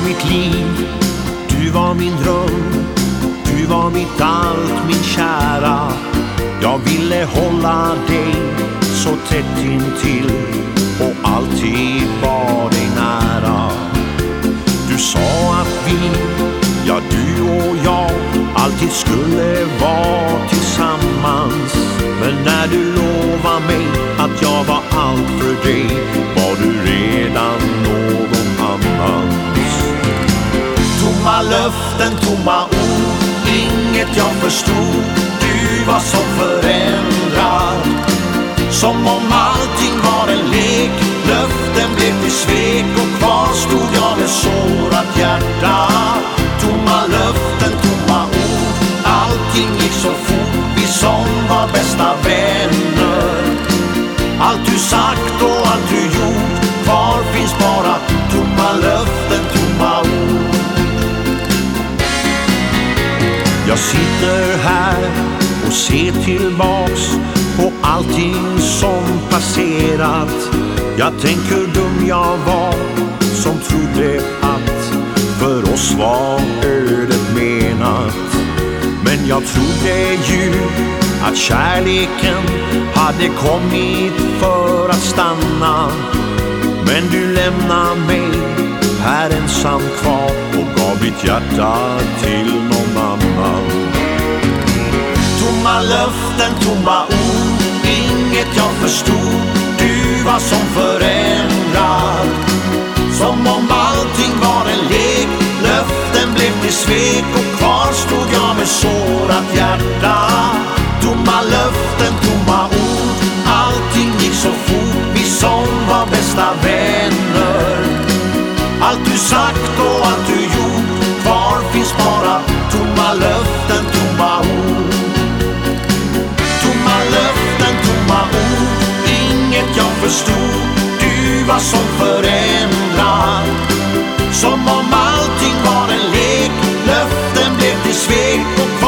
mitt liv, du var min dröm, du var mitt allt, min kära. Jag ville hålla dig så tätt intill och alltid var dig nära. Du sa att vi, ja du och jag, alltid skulle vara tillsammans. Men när du lovade mig att jag var allt för dig, var du redan någon annans. Tomma löften, tomma ord, inget jag förstod. Du var så förändrad, som om allting var en lek. Löften blev till svek och kvar stod jag med sårat hjärta. Tomma löften, tomma ord, allting gick så fort. Vi som var bästa vänner, allt du sagt och allt du gjort, kvar finns bara tomma löften, tomma ord. Jag sitter här och ser tillbaks på allting som passerat. Jag tänker hur dum jag var som trodde att för oss var ödet menat. Men jag trodde ju att kärleken hade kommit för att stanna. Men du lämnade mig här ensam kvar och gav mitt hjärta till någon annan. Tomma löften, tomma ord, inget jag förstod. Du var som förändrad, som om allting var en lek. Löften blev till svek och kvar stod jag med sårat hjärta. Tomma löften, tomma ord, allting gick så fort. Vi som var bästa vänner, allt du sagt och allt du gjort, kvar finns bara tomma löften, tomma ord. Tomma löften, tomma ord, inget jag förstod. Du var som förändrad, som om allting var en lek. Löften blev till svek och